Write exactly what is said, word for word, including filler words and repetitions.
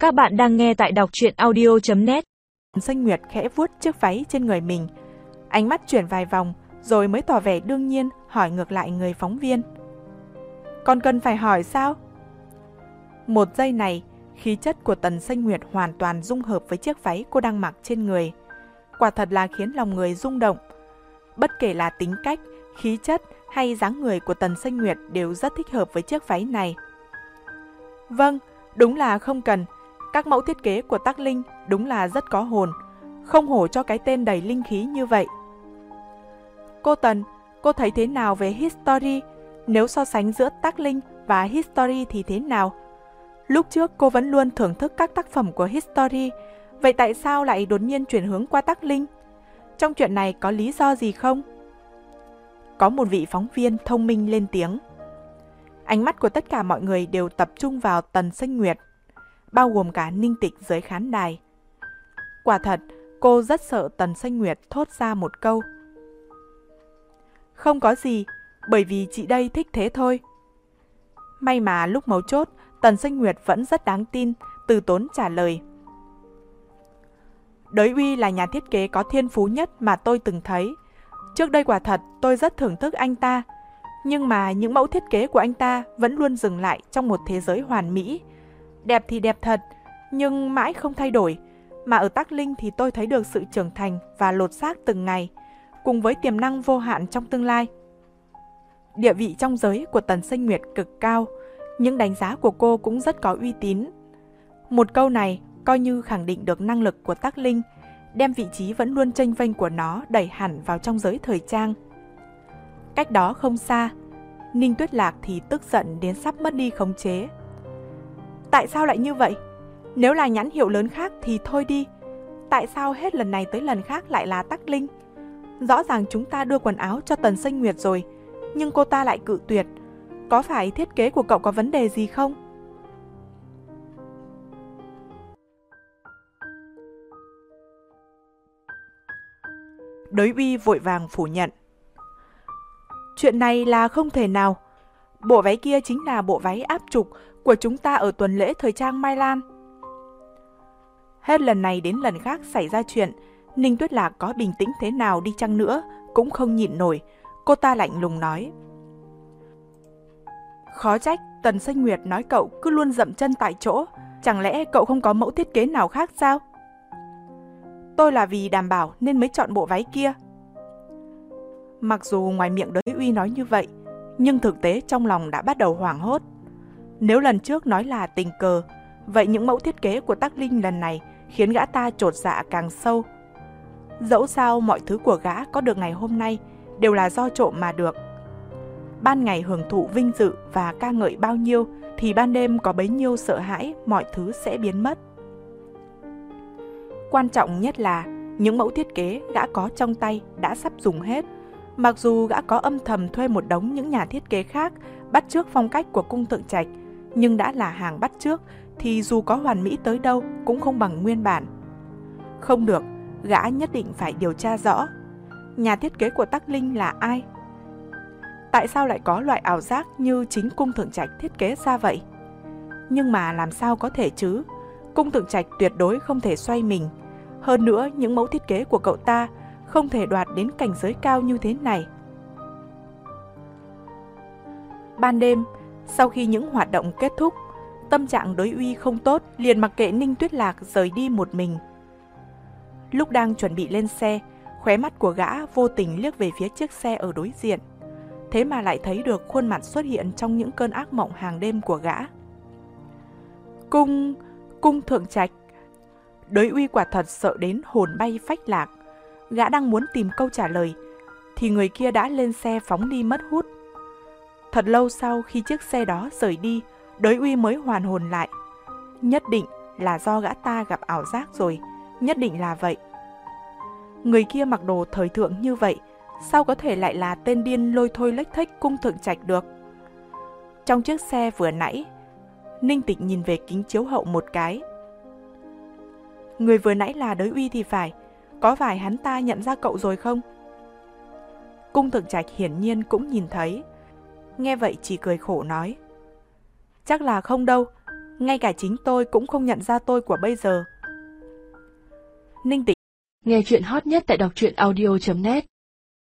Các bạn đang nghe tại đọc truyện audio chấm net. Xanh Nguyệt khẽ vuốt chiếc váy trên người mình, ánh mắt chuyển vài vòng rồi mới tỏ vẻ đương nhiên hỏi ngược lại người phóng viên. Còn cần phải hỏi sao? Một giây này, khí chất của Tần Xanh Nguyệt hoàn toàn dung hợp với chiếc váy cô đang mặc trên người. Quả thật là khiến lòng người rung động. Bất kể là tính cách, khí chất hay dáng người của Tần Xanh Nguyệt đều rất thích hợp với chiếc váy này. Vâng, đúng là không cần. Các mẫu thiết kế của Tắc Linh đúng là rất có hồn, không hổ cho cái tên đầy linh khí như vậy. Cô Tần, cô thấy thế nào về History? Nếu so sánh giữa Tắc Linh và History thì thế nào? Lúc trước cô vẫn luôn thưởng thức các tác phẩm của History, vậy tại sao lại đột nhiên chuyển hướng qua Tắc Linh? Trong chuyện này có lý do gì không? Có một vị phóng viên thông minh lên tiếng. Ánh mắt của tất cả mọi người đều tập trung vào Tần Xanh Nguyệt, bao gồm cả Ninh Tịch dưới khán đài. Quả thật, cô rất sợ Tần Xanh Nguyệt thốt ra một câu. Không có gì, bởi vì chị đây thích thế thôi. May mà lúc mấu chốt, Tần Xanh Nguyệt vẫn rất đáng tin, từ tốn trả lời. Đới Uy là nhà thiết kế có thiên phú nhất mà tôi từng thấy. Trước đây quả thật tôi rất thưởng thức anh ta, nhưng mà những mẫu thiết kế của anh ta vẫn luôn dừng lại trong một thế giới hoàn mỹ. Đẹp thì đẹp thật, nhưng mãi không thay đổi. Mà ở Tắc Linh thì tôi thấy được sự trưởng thành và lột xác từng ngày, cùng với tiềm năng vô hạn trong tương lai. Địa vị trong giới của Tần Xanh Nguyệt cực cao, những đánh giá của cô cũng rất có uy tín. Một câu này coi như khẳng định được năng lực của Tắc Linh, đem vị trí vẫn luôn chênh vênh của nó đẩy hẳn vào trong giới thời trang. Cách đó không xa, Ninh Tuyết Lạc thì tức giận đến sắp mất đi khống chế. Tại sao lại như vậy? Nếu là nhãn hiệu lớn khác thì thôi đi. Tại sao hết lần này tới lần khác lại là Tắc Linh? Rõ ràng chúng ta đưa quần áo cho Tần Xanh Nguyệt rồi, nhưng cô ta lại cự tuyệt. Có phải thiết kế của cậu có vấn đề gì không? Đới Uy vội vàng phủ nhận. Chuyện này là không thể nào. Bộ váy kia chính là bộ váy áp trục của chúng ta ở tuần lễ thời trang Mai Lan. Hết lần này đến lần khác xảy ra chuyện, Ninh Tuyết Lạc có bình tĩnh thế nào đi chăng nữa cũng không nhịn nổi. Cô ta lạnh lùng nói. Khó trách Tần Xanh Nguyệt nói cậu cứ luôn dậm chân tại chỗ. Chẳng lẽ cậu không có mẫu thiết kế nào khác sao? Tôi là vì đảm bảo nên mới chọn bộ váy kia. Mặc dù ngoài miệng Đới Uy nói như vậy, nhưng thực tế trong lòng đã bắt đầu hoảng hốt. Nếu lần trước nói là tình cờ, vậy những mẫu thiết kế của Tắc Linh lần này khiến gã ta chột dạ càng sâu. Dẫu sao mọi thứ của gã có được ngày hôm nay đều là do trộm mà được. Ban ngày hưởng thụ vinh dự và ca ngợi bao nhiêu thì ban đêm có bấy nhiêu sợ hãi mọi thứ sẽ biến mất. Quan trọng nhất là những mẫu thiết kế gã có trong tay đã sắp dùng hết. Mặc dù gã có âm thầm thuê một đống những nhà thiết kế khác bắt chước phong cách của cung Thượng Trạch, nhưng đã là hàng bắt chước thì dù có hoàn mỹ tới đâu cũng không bằng nguyên bản. Không được, gã nhất định phải điều tra rõ. Nhà thiết kế của Tắc Linh là ai? Tại sao lại có loại ảo giác như chính cung Thượng Trạch thiết kế ra vậy? Nhưng mà làm sao có thể chứ? Cung Thượng Trạch tuyệt đối không thể xoay mình. Hơn nữa, những mẫu thiết kế của cậu ta không thể đoạt đến cảnh giới cao như thế này. Ban đêm, sau khi những hoạt động kết thúc, tâm trạng Đới Uy không tốt, liền mặc kệ Ninh Tuyết Lạc rời đi một mình. Lúc đang chuẩn bị lên xe, khóe mắt của gã vô tình liếc về phía chiếc xe ở đối diện. Thế mà lại thấy được khuôn mặt xuất hiện trong những cơn ác mộng hàng đêm của gã. Cung, cung Thượng Trạch. Đới Uy quả thật sợ đến hồn bay phách lạc. Gã đang muốn tìm câu trả lời, thì người kia đã lên xe phóng đi mất hút. Thật lâu sau khi chiếc xe đó rời đi, Đới Uy mới hoàn hồn lại. Nhất định là do gã ta gặp ảo giác rồi, nhất định là vậy. Người kia mặc đồ thời thượng như vậy, sao có thể lại là tên điên lôi thôi lếch thếch cung Thượng Trạch được? Trong chiếc xe vừa nãy, Ninh Tịch nhìn về kính chiếu hậu một cái. Người vừa nãy là Đới Uy thì phải, có phải hắn ta nhận ra cậu rồi không? Cung Thượng Trạch hiển nhiên cũng nhìn thấy. Nghe vậy chỉ cười khổ nói. Chắc là không đâu, Ngay cả chính tôi cũng không nhận ra tôi của bây giờ. Ninh Tĩnh. Nghe chuyện hot nhất tại đọc truyện audio chấm net